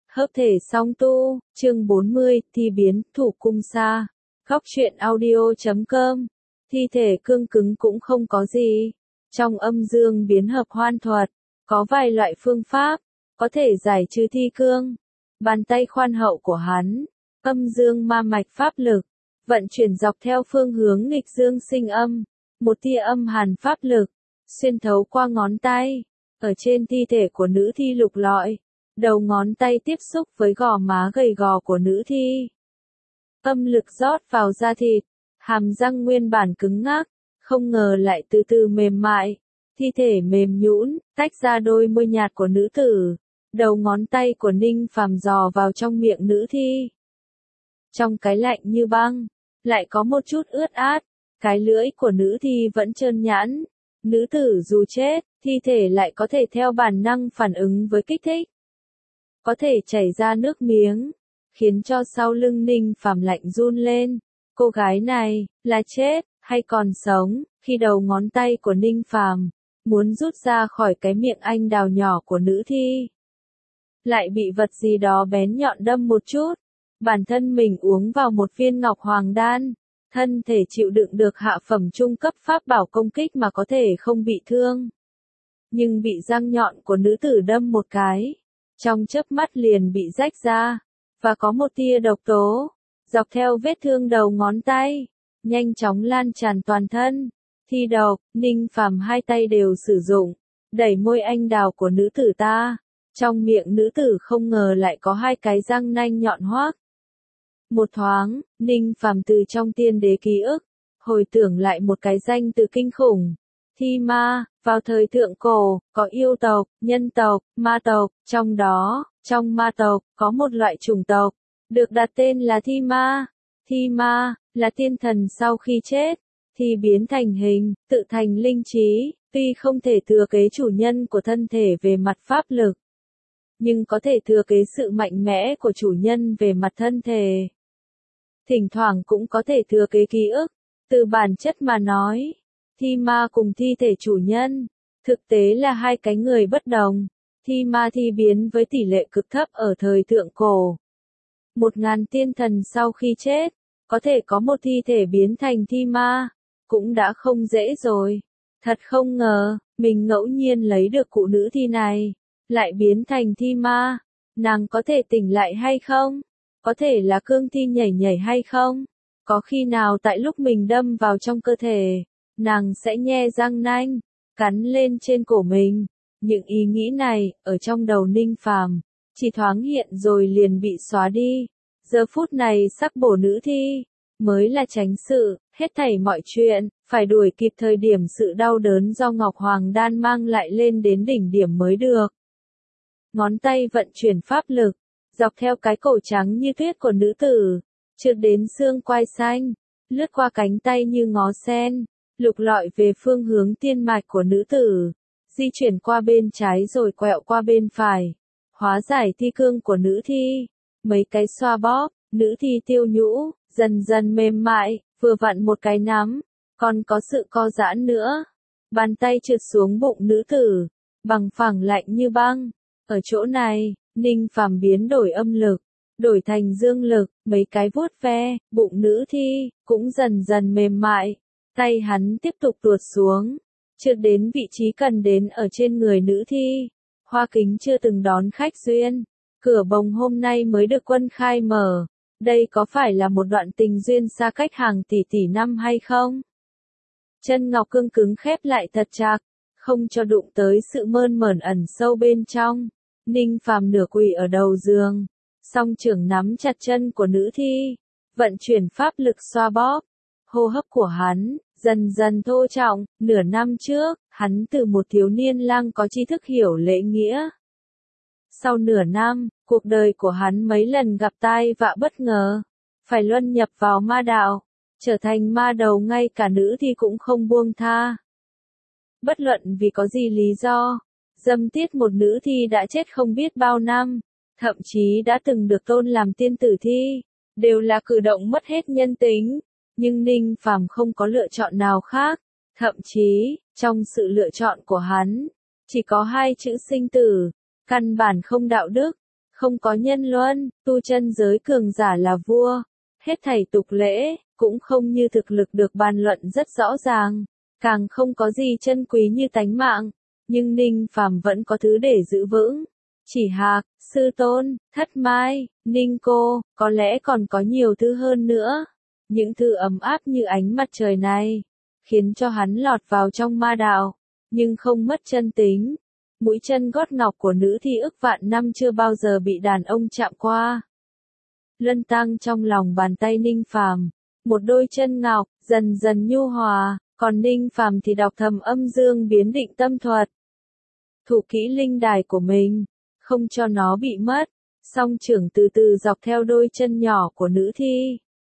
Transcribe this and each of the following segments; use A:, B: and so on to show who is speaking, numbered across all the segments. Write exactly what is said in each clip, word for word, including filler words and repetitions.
A: Hợp thể song tu, chương bốn mươi, thi biến, thủ cung xa. Góc truyện audio chấm com. Thi thể cương cứng cũng không có gì. Trong âm dương biến hợp hoan thuật, có vài loại phương pháp, có thể giải trừ thi cương. Bàn tay khoan hậu của hắn, âm dương ma mạch pháp lực, vận chuyển dọc theo phương hướng nghịch dương sinh âm. Một tia âm hàn pháp lực, xuyên thấu qua ngón tay, ở trên thi thể của nữ thi lục lọi. Đầu ngón tay tiếp xúc với gò má gầy gò của nữ thi. Âm lực rót vào da thịt, hàm răng nguyên bản cứng ngắc, không ngờ lại từ từ mềm mại. Thi thể mềm nhũn, tách ra đôi môi nhạt của nữ tử. Đầu ngón tay của Ninh Phàm dò vào trong miệng nữ thi. Trong cái lạnh như băng, lại có một chút ướt át. Cái lưỡi của nữ thi vẫn trơn nhẵn. Nữ tử dù chết, thi thể lại có thể theo bản năng phản ứng với kích thích. Có thể chảy ra nước miếng, khiến cho sau lưng Ninh Phàm lạnh run lên. Cô gái này, là chết, hay còn sống? Khi đầu ngón tay của Ninh Phàm muốn rút ra khỏi cái miệng anh đào nhỏ của nữ thi, lại bị vật gì đó bén nhọn đâm một chút. Bản thân mình uống vào một viên ngọc hoàng đan, thân thể chịu đựng được hạ phẩm trung cấp pháp bảo công kích mà có thể không bị thương. Nhưng bị răng nhọn của nữ tử đâm một cái, trong chớp mắt liền bị rách ra, và có một tia độc tố, dọc theo vết thương đầu ngón tay, nhanh chóng lan tràn toàn thân. Thi độc, Ninh Phàm hai tay đều sử dụng, đẩy môi anh đào của nữ tử ta. Trong miệng nữ tử không ngờ lại có hai cái răng nanh nhọn hoác. Một thoáng, Ninh Phàm từ trong tiên đế ký ức, hồi tưởng lại một cái danh từ kinh khủng. Thi ma, vào thời thượng cổ, có yêu tộc, nhân tộc, ma tộc, trong đó, trong ma tộc, có một loại chủng tộc, được đặt tên là thi ma. Thi ma, là tiên thần sau khi chết, thì biến thành hình, tự thành linh trí, tuy không thể thừa kế chủ nhân của thân thể về mặt pháp lực, nhưng có thể thừa kế sự mạnh mẽ của chủ nhân về mặt thân thể. Thỉnh thoảng cũng có thể thừa kế ký ức, từ bản chất mà nói. Thi ma cùng thi thể chủ nhân, thực tế là hai cái người bất đồng. Thi ma thi biến với tỷ lệ cực thấp ở thời thượng cổ. Một ngàn tiên thần sau khi chết, có thể có một thi thể biến thành thi ma, cũng đã không dễ rồi. Thật không ngờ, mình ngẫu nhiên lấy được cụ nữ thi này, lại biến thành thi ma. Nàng có thể tỉnh lại hay không? Có thể là cương thi nhảy nhảy hay không? Có khi nào tại lúc mình đâm vào trong cơ thể, nàng sẽ nhe răng nanh, cắn lên trên cổ mình. Những ý nghĩ này, ở trong đầu Ninh Phàm chỉ thoáng hiện rồi liền bị xóa đi. Giờ phút này sắc bổ nữ thi, mới là chánh sự, hết thảy mọi chuyện, phải đuổi kịp thời điểm sự đau đớn do Ngọc Hoàng Đan mang lại lên đến đỉnh điểm mới được. Ngón tay vận chuyển pháp lực, dọc theo cái cổ trắng như tuyết của nữ tử, trượt đến xương quai xanh, lướt qua cánh tay như ngó sen, lục lọi về phương hướng tiên mạch của nữ tử, di chuyển qua bên trái rồi quẹo qua bên phải, hóa giải thi cương của nữ thi. Mấy cái xoa bóp, nữ thi tiêu nhũ, dần dần mềm mại, vừa vặn một cái nắm, còn có sự co giãn nữa. Bàn tay trượt xuống bụng nữ tử, bằng phẳng lạnh như băng. Ở chỗ này, Ninh Phàm biến đổi âm lực, đổi thành dương lực, mấy cái vuốt ve, bụng nữ thi, cũng dần dần mềm mại. Tay hắn tiếp tục tuột xuống, trượt đến vị trí cần đến ở trên người nữ thi. Hoa Kính chưa từng đón khách duyên, cửa bồng hôm nay mới được Quân khai mở. Đây có phải là một đoạn tình duyên xa cách hàng tỷ tỷ năm hay không? Chân ngọc cương cứng khép lại thật chặt, không cho đụng tới sự mơn mởn ẩn sâu bên trong. Ninh Phàm nửa quỳ ở đầu giường, song trưởng nắm chặt chân của nữ thi, vận chuyển pháp lực xoa bóp. Hô hấp của hắn dần dần thô trọng. Nửa năm trước, hắn từ một thiếu niên lang có tri thức hiểu lễ nghĩa. Sau nửa năm, cuộc đời của hắn mấy lần gặp tai vạ bất ngờ, phải luân nhập vào ma đạo, trở thành ma đầu, ngay cả nữ thi cũng không buông tha. Bất luận vì có gì lý do, dâm tiết một nữ thi đã chết không biết bao năm, thậm chí đã từng được tôn làm tiên tử thi, đều là cử động mất hết nhân tính. Nhưng Ninh Phàm không có lựa chọn nào khác, thậm chí, trong sự lựa chọn của hắn, chỉ có hai chữ sinh tử, căn bản không đạo đức, Không có nhân luân, tu chân giới cường giả là vua, hết thảy tục lễ, cũng không như thực lực được bàn luận rất rõ ràng, càng không có gì chân quý như tánh mạng, nhưng Ninh Phàm vẫn có thứ để giữ vững. Chỉ Hạc, Sư Tôn, Thất Mai, Ninh Cô, có lẽ còn có nhiều thứ hơn nữa. Những thứ ấm áp như ánh mặt trời này, khiến cho hắn lọt vào trong ma đạo, nhưng không mất chân tính. Mũi chân gót ngọc của nữ thi ức vạn năm chưa bao giờ bị đàn ông chạm qua. Lân tăng trong lòng bàn tay Ninh Phàm, một đôi chân ngọc, dần dần nhu hòa, còn Ninh Phàm thì đọc thầm âm dương biến định tâm thuật. Thủ kỹ linh đài của mình, không cho nó bị mất, song trưởng từ từ dọc theo đôi chân nhỏ của nữ thi.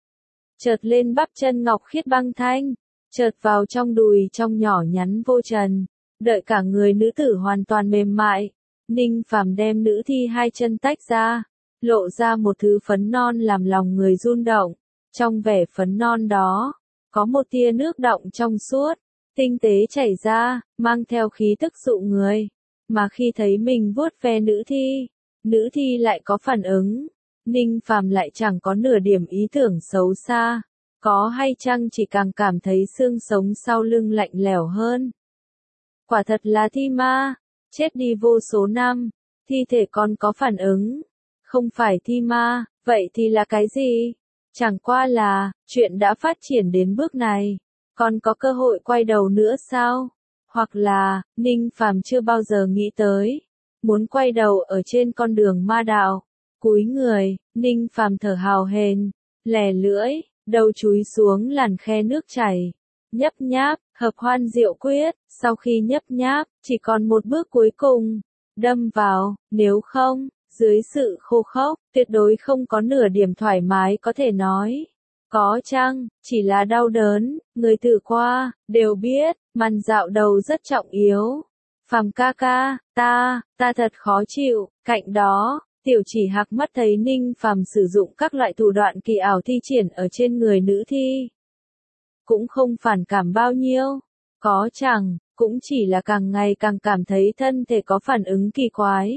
A: Chợt lên bắp chân ngọc khiết băng thanh, chợt vào trong đùi trong nhỏ nhắn vô trần, đợi cả người nữ tử hoàn toàn mềm mại. Ninh Phàm đem nữ thi hai chân tách ra, lộ ra một thứ phấn non làm lòng người run động. Trong vẻ phấn non đó, có một tia nước đọng trong suốt, tinh tế chảy ra, mang theo khí tức dụ người. Mà khi thấy mình vuốt ve nữ thi, nữ thi lại có phản ứng. Ninh Phàm lại chẳng có nửa điểm ý tưởng xấu xa, có hay chăng chỉ càng cảm thấy xương sống sau lưng lạnh lẽo hơn. Quả thật là thi ma, chết đi vô số năm, thi thể còn có phản ứng. Không phải thi ma, vậy thì là cái gì? Chẳng qua là, chuyện đã phát triển đến bước này, còn có cơ hội quay đầu nữa sao? Hoặc là, Ninh Phàm chưa bao giờ nghĩ tới, muốn quay đầu ở trên con đường ma đạo. Cúi người, Ninh Phàm thở hào hển, lè lưỡi, đầu chúi xuống làn khe nước chảy. Nhấp nháp, hợp hoan diệu quyết, sau khi nhấp nháp, chỉ còn một bước cuối cùng, đâm vào, nếu không, dưới sự khô khốc, tuyệt đối không có nửa điểm thoải mái có thể nói. Có chăng, chỉ là đau đớn, người thử qua, đều biết, màn dạo đầu rất trọng yếu. Phàm ca ca, ta, ta thật khó chịu, cạnh đó, Tiểu Chỉ Hạc mắt thấy Ninh Phàm sử dụng các loại thủ đoạn kỳ ảo thi triển ở trên người nữ thi. Cũng không phản cảm bao nhiêu, có chẳng, cũng chỉ là càng ngày càng cảm thấy thân thể có phản ứng kỳ quái.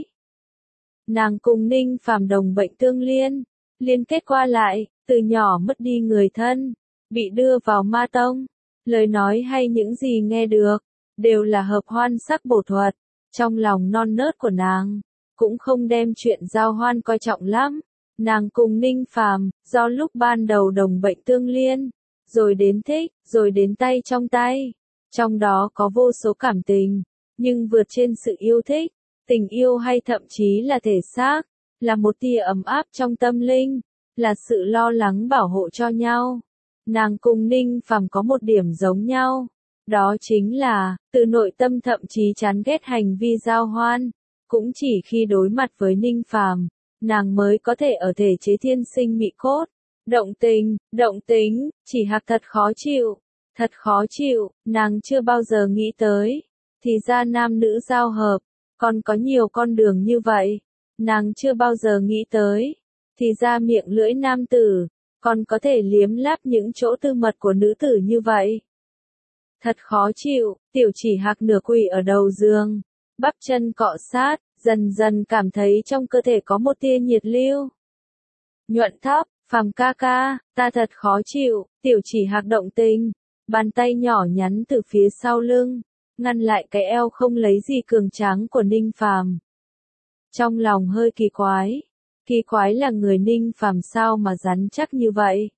A: Nàng cùng Ninh Phàm đồng bệnh tương liên, liên kết qua lại, từ nhỏ mất đi người thân, bị đưa vào ma tông, lời nói hay những gì nghe được, đều là hợp hoan sắc bổ thuật, trong lòng non nớt của nàng, cũng không đem chuyện giao hoan coi trọng lắm. Nàng cùng Ninh Phàm, do lúc ban đầu đồng bệnh tương liên, rồi đến thích, rồi đến tay trong tay, trong đó có vô số cảm tình, nhưng vượt trên sự yêu thích, tình yêu hay thậm chí là thể xác, là một tia ấm áp trong tâm linh, là sự lo lắng bảo hộ cho nhau. Nàng cùng Ninh Phàm có một điểm giống nhau, đó chính là, từ nội tâm thậm chí chán ghét hành vi giao hoan, cũng chỉ khi đối mặt với Ninh Phàm, nàng mới có thể ở thể chế thiên sinh mị cốt. Động tình, động tính, Chỉ Hạc thật khó chịu, thật khó chịu, nàng chưa bao giờ nghĩ tới, thì ra nam nữ giao hợp, còn có nhiều con đường như vậy, nàng chưa bao giờ nghĩ tới, thì ra miệng lưỡi nam tử, còn có thể liếm láp những chỗ tư mật của nữ tử như vậy. Thật khó chịu, Tiểu Chỉ Hạc nửa quỳ ở đầu giường, bắp chân cọ sát, dần dần cảm thấy trong cơ thể có một tia nhiệt lưu. Nhuận thấp, Phàm ca ca, ta thật khó chịu, Tiểu Chỉ Hạc động tình, bàn tay nhỏ nhắn từ phía sau lưng, ngăn lại cái eo không lấy gì cường tráng của Ninh Phàm. Trong lòng hơi kỳ quái, kỳ quái là người Ninh Phàm sao mà rắn chắc như vậy.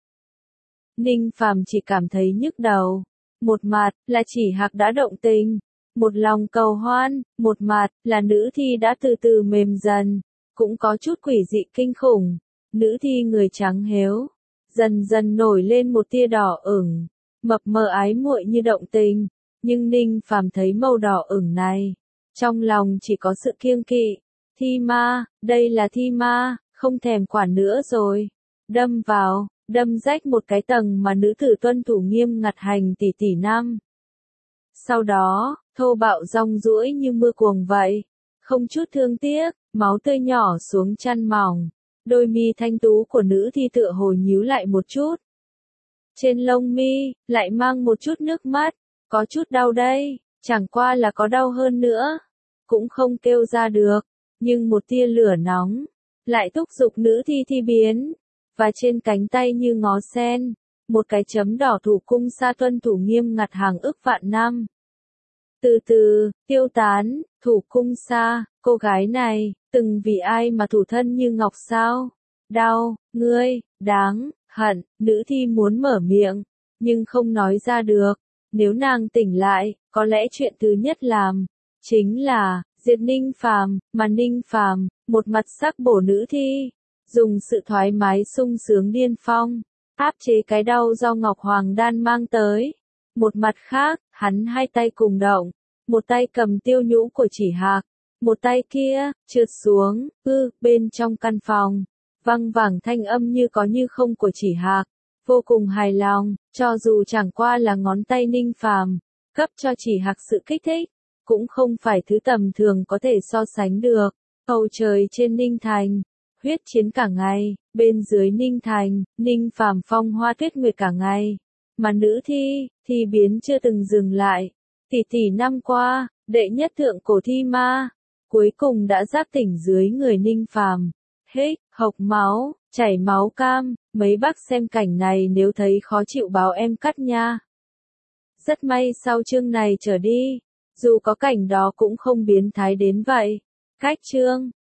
A: Ninh Phàm chỉ cảm thấy nhức đầu, một mặt là Chỉ Hạc đã động tình, một lòng cầu hoan, một mặt là nữ thi đã từ từ mềm dần, cũng có chút quỷ dị kinh khủng. Nữ thi người trắng héo, dần dần nổi lên một tia đỏ ửng, mập mờ ái muội như động tình, nhưng Ninh Phàm thấy màu đỏ ửng này, trong lòng chỉ có sự kiêng kỵ. Thi ma, đây là thi ma, không thèm quản nữa rồi. Đâm vào, đâm rách một cái tầng mà nữ tử tuân thủ nghiêm ngặt hành tỷ tỷ năm. Sau đó, thô bạo rong ruổi như mưa cuồng vậy, không chút thương tiếc, máu tươi nhỏ xuống chăn mỏng. Đôi mi thanh tú của nữ thi tựa hồ nhíu lại một chút. Trên lông mi, lại mang một chút nước mắt, có chút đau đây, chẳng qua là có đau hơn nữa. Cũng không kêu ra được, nhưng một tia lửa nóng, lại thúc giục nữ thi thi biến, và trên cánh tay như ngó sen, một cái chấm đỏ thủ cung sa tuân thủ nghiêm ngặt hàng ức vạn năm. Từ từ, tiêu tán, thủ cung sa, cô gái này, từng vì ai mà thủ thân như ngọc sao? Đau, ngươi, đáng, hận, nữ thi muốn mở miệng, nhưng không nói ra được. Nếu nàng tỉnh lại, có lẽ chuyện thứ nhất làm, chính là, diệt Ninh Phàm, mà Ninh Phàm, một mặt sắc bổ nữ thi, dùng sự thoải mái sung sướng điên phong, áp chế cái đau do Ngọc Hoàng Đan mang tới. Một mặt khác, hắn hai tay cùng động, một tay cầm tiêu nhũ của Chỉ Hạc, một tay kia, trượt xuống, ư, bên trong căn phòng, văng vẳng thanh âm như có như không của Chỉ Hạc, vô cùng hài lòng, cho dù chẳng qua là ngón tay Ninh Phàm, cấp cho Chỉ Hạc sự kích thích, cũng không phải thứ tầm thường có thể so sánh được. Bầu trời trên Ninh Thành, huyết chiến cả ngày, bên dưới Ninh Thành, Ninh Phàm phong hoa tuyết nguyệt cả ngày, mà nữ thi, thi biến chưa từng dừng lại. Tỷ tỷ năm qua, đệ nhất thượng cổ thi ma, cuối cùng đã giác tỉnh dưới người Ninh Phàm. Hích, hộc máu, chảy máu cam, mấy bác xem cảnh này nếu thấy khó chịu báo em cắt nha. Rất may sau chương này trở đi, dù có cảnh đó cũng không biến thái đến vậy. Cách chương